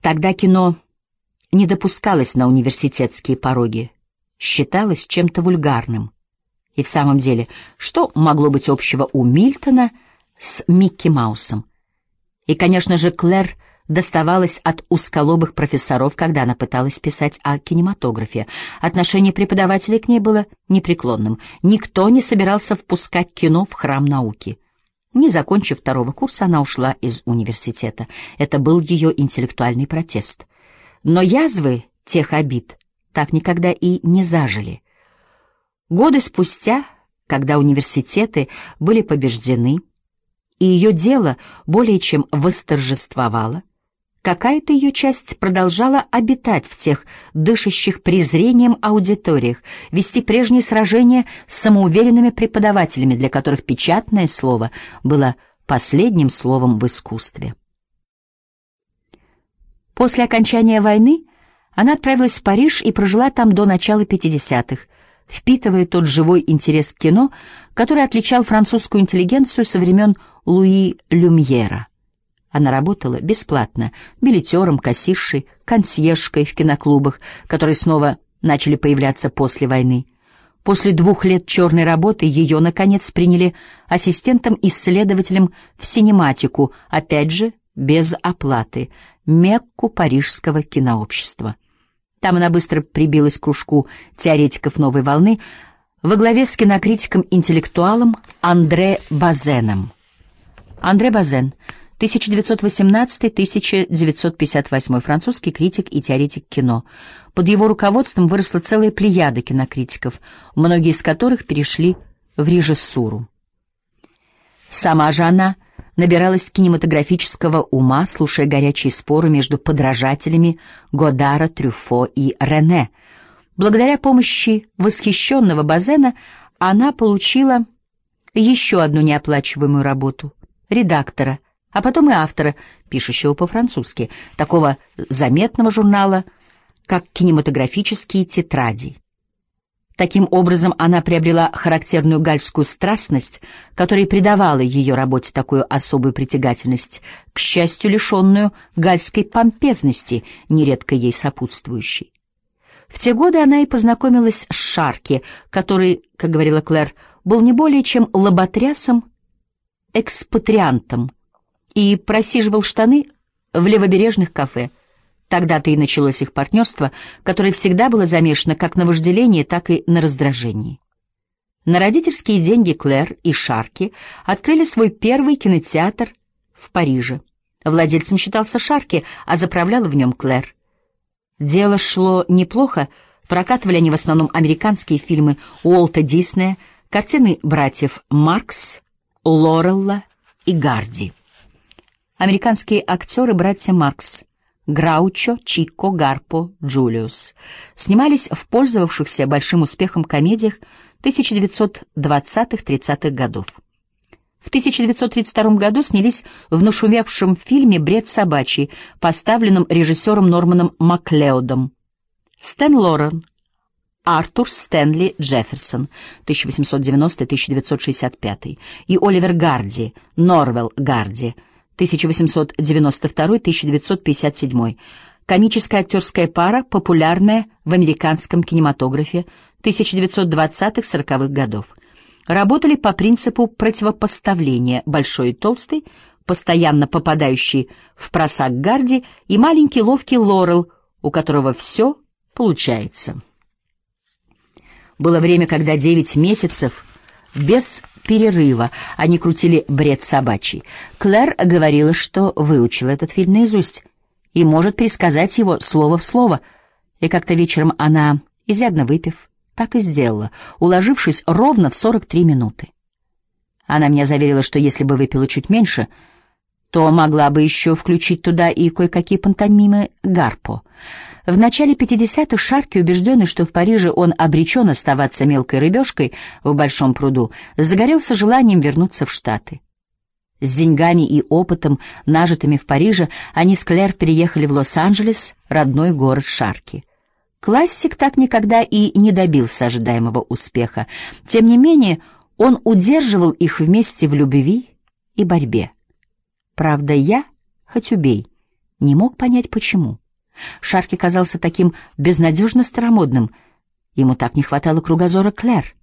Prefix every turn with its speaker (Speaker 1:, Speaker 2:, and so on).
Speaker 1: Тогда кино не допускалось на университетские пороги, считалось чем-то вульгарным. И в самом деле, что могло быть общего у Мильтона с Микки Маусом? И, конечно же, Клэр доставалась от узколобых профессоров, когда она пыталась писать о кинематографе. Отношение преподавателей к ней было непреклонным. Никто не собирался впускать кино в храм науки. Не закончив второго курса, она ушла из университета. Это был ее интеллектуальный протест. Но язвы тех обид так никогда и не зажили. Годы спустя, когда университеты были побеждены, и ее дело более чем восторжествовало, какая-то ее часть продолжала обитать в тех дышащих презрением аудиториях, вести прежние сражения с самоуверенными преподавателями, для которых печатное слово было последним словом в искусстве. После окончания войны она отправилась в Париж и прожила там до начала 50-х, впитывая тот живой интерес к кино, который отличал французскую интеллигенцию со времен Луи Люмьера. Она работала бесплатно, билетером, кассиршей, консьержкой в киноклубах, которые снова начали появляться после войны. После 2 лет черной работы ее, наконец, приняли ассистентом-исследователем в синематику, опять же, без оплаты, Мекку парижского кинообщества. Там она быстро прибилась к кружку теоретиков новой волны во главе с кинокритиком-интеллектуалом Андре Базеном. Андре Базен, 1918-1958, французский критик и теоретик кино. Под его руководством выросла целая плеяда кинокритиков, многие из которых перешли в режиссуру. Сама же она набиралась кинематографического ума, слушая горячие споры между подражателями Годара, Трюффо и Рене. Благодаря помощи восхищенного Базена она получила еще одну неоплачиваемую работу — редактора, а потом и автора, пишущего по-французски, такого заметного журнала, как «Кинематографические тетради». Таким образом, она приобрела характерную гальскую страстность, которая придавала ее работе такую особую притягательность, к счастью, лишенную гальской помпезности, нередко ей сопутствующей. В те годы она и познакомилась с Шарки, который, как говорила Клэр, был не более чем лоботрясом-экспатриантом и просиживал штаны в левобережных кафе. Тогда-то и началось их партнерство, которое всегда было замешано как на вожделении, так и на раздражении. На родительские деньги Клэр и Шарки открыли свой первый кинотеатр в Париже. Владельцем считался Шарки, а заправляла в нем Клэр. Дело шло неплохо, прокатывали они в основном американские фильмы Уолта Диснея, картины братьев Маркс, Лорелла и Гарди. Американские актеры братья Маркс — Граучо, Чико, Гарпо, Джулиус — снимались в пользовавшихся большим успехом комедиях 1920-30-х годов. В 1932 году снялись в нашумевшем фильме «Бред собачий», поставленном режиссером Норманом Маклеодом. Стэн Лорен, Артур Стэнли Джефферсон, 1890-1965, и Оливер Гарди, Норвелл Гарди, 1892-1957. Комическая актерская пара, популярная в американском кинематографе 1920-40-х годов. Работали по принципу противопоставления: большой и толстый, постоянно попадающий в просак Гарди, и маленький ловкий Лорел, у которого все получается. Было время, когда 9 месяцев без перерыва они крутили «Бред собачий». Клэр говорила, что выучила этот фильм наизусть и может пересказать его слово в слово, и как-то вечером она, изрядно выпив, так и сделала, уложившись ровно в 43 минуты. Она меня заверила, что если бы выпила чуть меньше, то могла бы еще включить туда и кое-какие пантомимы Гарпо. В начале 50-х Шарки, убежденный, что в Париже он обречен оставаться мелкой рыбешкой в большом пруду, загорелся желанием вернуться в Штаты. С деньгами и опытом, нажитыми в Париже, они с Клэр переехали в Лос-Анджелес, родной город Шарки. Классик так никогда и не добился ожидаемого успеха. Тем не менее, он удерживал их вместе в любви и борьбе. «Правда, я, хоть убей, Не мог понять, почему. Шарки казался таким безнадежно старомодным. Ему так не хватало кругозора Клэр.